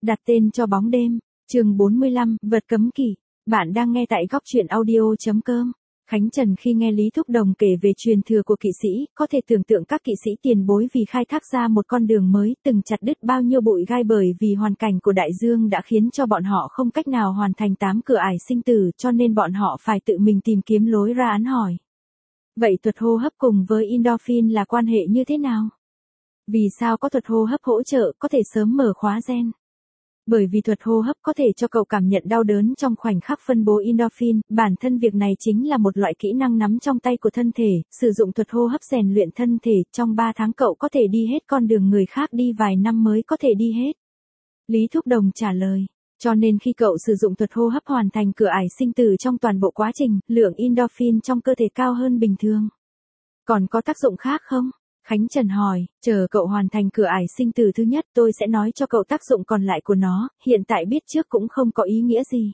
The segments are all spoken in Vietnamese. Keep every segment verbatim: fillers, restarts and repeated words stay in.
Đặt tên cho bóng đêm, chương bốn mươi lăm, vật cấm kỵ. Bạn đang nghe tại góc truyện audio chấm com. Khánh Trần khi nghe Lý Thúc Đồng kể về truyền thừa của kỵ sĩ, có thể tưởng tượng các kỵ sĩ tiền bối vì khai thác ra một con đường mới, từng chặt đứt bao nhiêu bụi gai bởi vì hoàn cảnh của đại dương đã khiến cho bọn họ không cách nào hoàn thành tám cửa ải sinh tử, cho nên bọn họ phải tự mình tìm kiếm lối ra án hỏi. Vậy thuật hô hấp cùng với endorphin là quan hệ như thế nào? Vì sao có thuật hô hấp hỗ trợ có thể sớm mở khóa gen? Bởi vì thuật hô hấp có thể cho cậu cảm nhận đau đớn trong khoảnh khắc phân bố endorphin, bản thân việc này chính là một loại kỹ năng nắm trong tay của thân thể, sử dụng thuật hô hấp rèn luyện thân thể, trong ba tháng cậu có thể đi hết con đường người khác đi vài năm mới có thể đi hết. Lý Thúc Đồng trả lời, cho nên khi cậu sử dụng thuật hô hấp hoàn thành cửa ải sinh tử trong toàn bộ quá trình, lượng endorphin trong cơ thể cao hơn bình thường. Còn có tác dụng khác không? Khánh Trần hỏi, chờ cậu hoàn thành cửa ải sinh tử thứ nhất tôi sẽ nói cho cậu tác dụng còn lại của nó, hiện tại biết trước cũng không có ý nghĩa gì.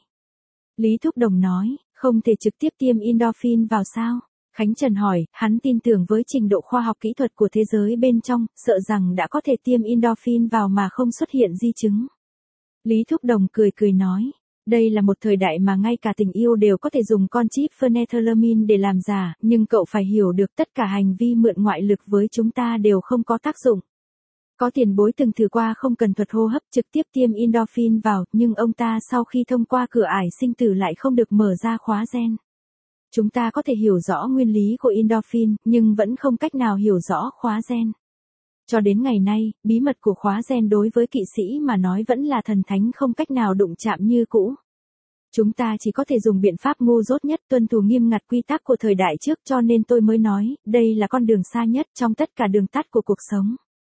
Lý Thúc Đồng nói, không thể trực tiếp tiêm endorphin vào sao? Khánh Trần hỏi, hắn tin tưởng với trình độ khoa học kỹ thuật của thế giới bên trong, sợ rằng đã có thể tiêm endorphin vào mà không xuất hiện di chứng. Lý Thúc Đồng cười cười nói, đây là một thời đại mà ngay cả tình yêu đều có thể dùng con chip phenethylamine để làm giả, nhưng cậu phải hiểu được tất cả hành vi mượn ngoại lực với chúng ta đều không có tác dụng. Có tiền bối từng thử qua không cần thuật hô hấp trực tiếp tiêm endorphin vào, nhưng ông ta sau khi thông qua cửa ải sinh tử lại không được mở ra khóa gen. Chúng ta có thể hiểu rõ nguyên lý của endorphin, nhưng vẫn không cách nào hiểu rõ khóa gen. Cho đến ngày nay, bí mật của khóa gen đối với kỵ sĩ mà nói vẫn là thần thánh không cách nào đụng chạm như cũ. Chúng ta chỉ có thể dùng biện pháp ngu dốt nhất tuân thủ nghiêm ngặt quy tắc của thời đại trước cho nên tôi mới nói, đây là con đường xa nhất trong tất cả đường tắt của cuộc sống.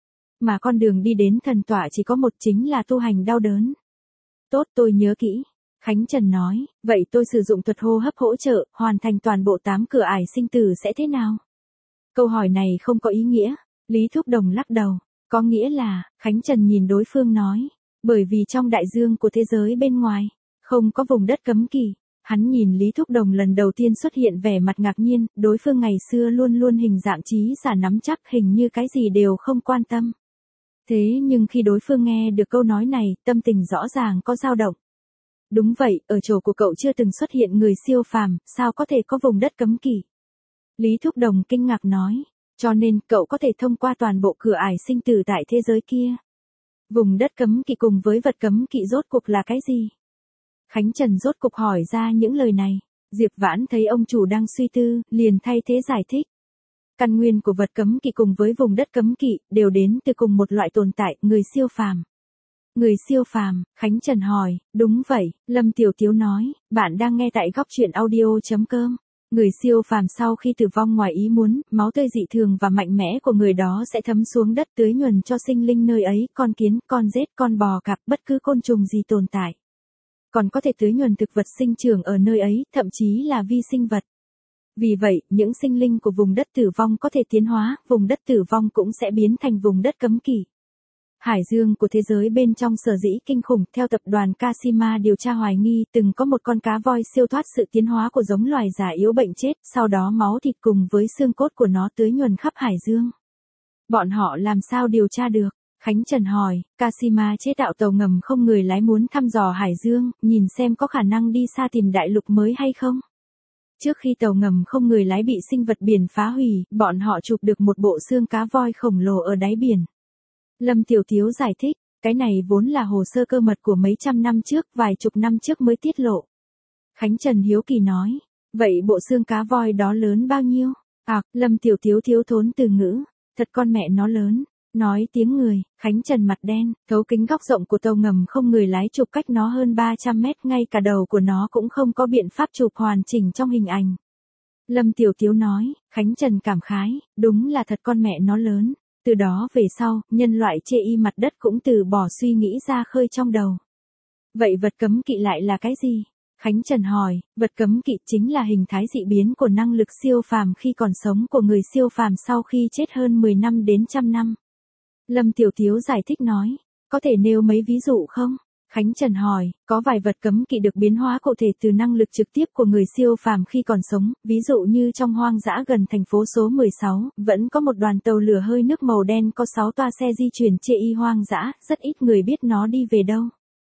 Mà con đường đi đến thần tọa chỉ có một chính là tu hành đau đớn. Tốt tôi nhớ kỹ. Khánh Trần nói, vậy tôi sử dụng thuật hô hấp hỗ trợ, hoàn thành toàn bộ tám cửa ải sinh tử sẽ thế nào? Câu hỏi này không có ý nghĩa. Lý Thúc Đồng lắc đầu, có nghĩa là, Khánh Trần nhìn đối phương nói, bởi vì trong đại dương của thế giới bên ngoài, không có vùng đất cấm kỵ. Hắn nhìn Lý Thúc Đồng lần đầu tiên xuất hiện vẻ mặt ngạc nhiên, đối phương ngày xưa luôn luôn hình dạng trí giả nắm chắc hình như cái gì đều không quan tâm. Thế nhưng khi đối phương nghe được câu nói này, tâm tình rõ ràng có dao động. Đúng vậy, ở chỗ của cậu chưa từng xuất hiện người siêu phàm, sao có thể có vùng đất cấm kỵ? Lý Thúc Đồng kinh ngạc nói. Cho nên, cậu có thể thông qua toàn bộ cửa ải sinh tử tại thế giới kia. Vùng đất cấm kỵ cùng với vật cấm kỵ rốt cuộc là cái gì? Khánh Trần rốt cuộc hỏi ra những lời này. Diệp Vãn thấy ông chủ đang suy tư, liền thay thế giải thích. Căn nguyên của vật cấm kỵ cùng với vùng đất cấm kỵ, đều đến từ cùng một loại tồn tại, người siêu phàm. Người siêu phàm, Khánh Trần hỏi, đúng vậy, Lâm Tiểu Tiếu nói, bạn đang nghe tại góc truyện audio chấm com. Người siêu phàm sau khi tử vong ngoài ý muốn, máu tươi dị thường và mạnh mẽ của người đó sẽ thấm xuống đất tưới nhuần cho sinh linh nơi ấy, con kiến, con rết, con bò cạp, bất cứ côn trùng gì tồn tại. Còn có thể tưới nhuần thực vật sinh trưởng ở nơi ấy, thậm chí là vi sinh vật. Vì vậy, những sinh linh của vùng đất tử vong có thể tiến hóa, vùng đất tử vong cũng sẽ biến thành vùng đất cấm kỵ. Hải dương của thế giới bên trong sở dĩ kinh khủng, theo tập đoàn Kashima điều tra hoài nghi, từng có một con cá voi siêu thoát sự tiến hóa của giống loài già yếu bệnh chết, sau đó máu thịt cùng với xương cốt của nó tưới nhuần khắp hải dương. Bọn họ làm sao điều tra được? Khánh Trần hỏi, Kashima chế tạo tàu ngầm không người lái muốn thăm dò hải dương, nhìn xem có khả năng đi xa tìm đại lục mới hay không? Trước khi tàu ngầm không người lái bị sinh vật biển phá hủy, bọn họ chụp được một bộ xương cá voi khổng lồ ở đáy biển. Lâm Tiểu Tiếu giải thích, cái này vốn là hồ sơ cơ mật của mấy trăm năm trước, vài chục năm trước mới tiết lộ. Khánh Trần hiếu kỳ nói, vậy bộ xương cá voi đó lớn bao nhiêu? À, Lâm Tiểu Tiếu thiếu thốn từ ngữ, thật con mẹ nó lớn, nói tiếng người, Khánh Trần mặt đen, thấu kính góc rộng của tàu ngầm không người lái chụp cách nó hơn ba trăm mét, ngay cả đầu của nó cũng không có biện pháp chụp hoàn chỉnh trong hình ảnh. Lâm Tiểu Tiếu nói, Khánh Trần cảm khái, đúng là thật con mẹ nó lớn. Từ đó về sau, nhân loại chê y mặt đất cũng từ bỏ suy nghĩ ra khơi trong đầu. Vậy vật cấm kỵ lại là cái gì? Khánh Trần hỏi, vật cấm kỵ chính là hình thái dị biến của năng lực siêu phàm khi còn sống của người siêu phàm sau khi chết hơn mười năm đến trăm năm. Lâm Tiểu Tiếu giải thích nói, có thể nêu mấy ví dụ không? Khánh Trần hỏi, có vài vật cấm kỵ được biến hóa cụ thể từ năng lực trực tiếp của người siêu phàm khi còn sống, ví dụ như trong hoang dã gần thành phố số mười sáu, vẫn có một đoàn tàu lửa hơi nước màu đen có sáu toa xe di chuyển chê y hoang dã, rất ít người biết nó đi về đâu.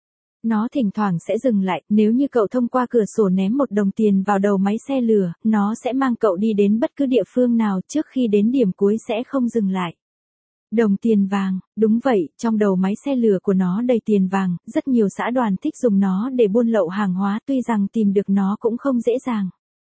Nó thỉnh thoảng sẽ dừng lại, nếu như cậu thông qua cửa sổ ném một đồng tiền vào đầu máy xe lửa, nó sẽ mang cậu đi đến bất cứ địa phương nào trước khi đến điểm cuối sẽ không dừng lại. Đồng tiền vàng, đúng vậy, trong đầu máy xe lửa của nó đầy tiền vàng, rất nhiều xã đoàn thích dùng nó để buôn lậu hàng hóa tuy rằng tìm được nó cũng không dễ dàng.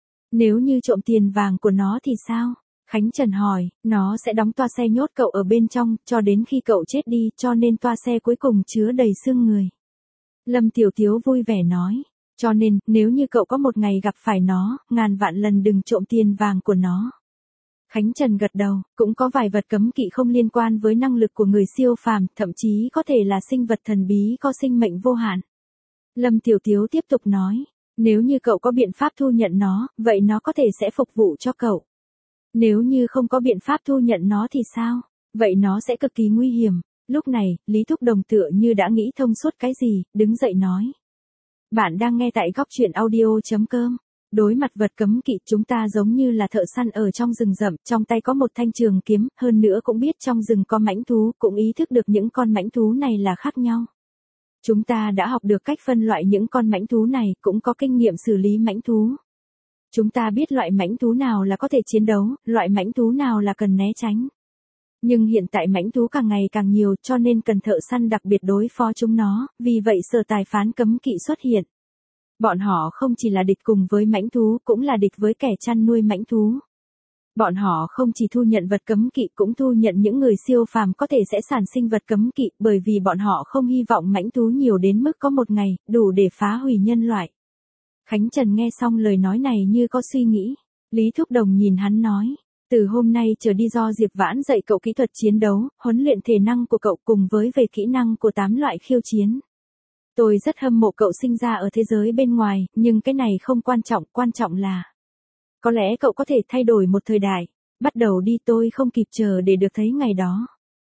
Nếu như trộm tiền vàng của nó thì sao? Khánh Trần hỏi, nó sẽ đóng toa xe nhốt cậu ở bên trong, cho đến khi cậu chết đi, cho nên toa xe cuối cùng chứa đầy xương người. Lâm Tiểu Tiếu vui vẻ nói, cho nên, nếu như cậu có một ngày gặp phải nó, ngàn vạn lần đừng trộm tiền vàng của nó. Khánh Trần gật đầu, cũng có vài vật cấm kỵ không liên quan với năng lực của người siêu phàm, thậm chí có thể là sinh vật thần bí có sinh mệnh vô hạn. Lâm Tiểu Tiếu tiếp tục nói, nếu như cậu có biện pháp thu nhận nó, vậy nó có thể sẽ phục vụ cho cậu. Nếu như không có biện pháp thu nhận nó thì sao? Vậy nó sẽ cực kỳ nguy hiểm. Lúc này, Lý Thúc Đồng tựa như đã nghĩ thông suốt cái gì, đứng dậy nói. Bạn đang nghe tại góc truyện audio.com. Đối mặt vật cấm kỵ chúng ta giống như là thợ săn ở trong rừng rậm, trong tay có một thanh trường kiếm, hơn nữa cũng biết trong rừng có mãnh thú, cũng ý thức được những con mãnh thú này là khác nhau. Chúng ta đã học được cách phân loại những con mãnh thú này, cũng có kinh nghiệm xử lý mãnh thú. Chúng ta biết loại mãnh thú nào là có thể chiến đấu, loại mãnh thú nào là cần né tránh. Nhưng hiện tại mãnh thú càng ngày càng nhiều cho nên cần thợ săn đặc biệt đối phó chúng nó, vì vậy sở tài phán cấm kỵ xuất hiện. Bọn họ không chỉ là địch cùng với mãnh thú cũng là địch với kẻ chăn nuôi mãnh thú. Bọn họ không chỉ thu nhận vật cấm kỵ cũng thu nhận những người siêu phàm có thể sẽ sản sinh vật cấm kỵ bởi vì bọn họ không hy vọng mãnh thú nhiều đến mức có một ngày đủ để phá hủy nhân loại. Khánh Trần nghe xong lời nói này như có suy nghĩ. Lý Thúc Đồng nhìn hắn nói. Từ hôm nay trở đi do Diệp Vãn dạy cậu kỹ thuật chiến đấu, huấn luyện thể năng của cậu cùng với về kỹ năng của tám loại khiêu chiến. Tôi rất hâm mộ cậu sinh ra ở thế giới bên ngoài, nhưng cái này không quan trọng, quan trọng là có lẽ cậu có thể thay đổi một thời đại. Bắt đầu đi, tôi không kịp chờ để được thấy ngày đó.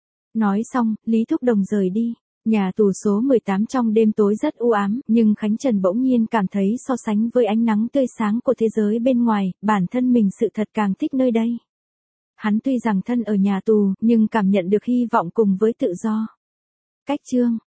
Nói xong, Lý Thúc Đồng rời đi. Nhà tù số mười tám trong đêm tối rất u ám, nhưng Khánh Trần bỗng nhiên cảm thấy so sánh với ánh nắng tươi sáng của thế giới bên ngoài, bản thân mình sự thật càng thích nơi đây. Hắn tuy rằng thân ở nhà tù, nhưng cảm nhận được hy vọng cùng với tự do. Cách chương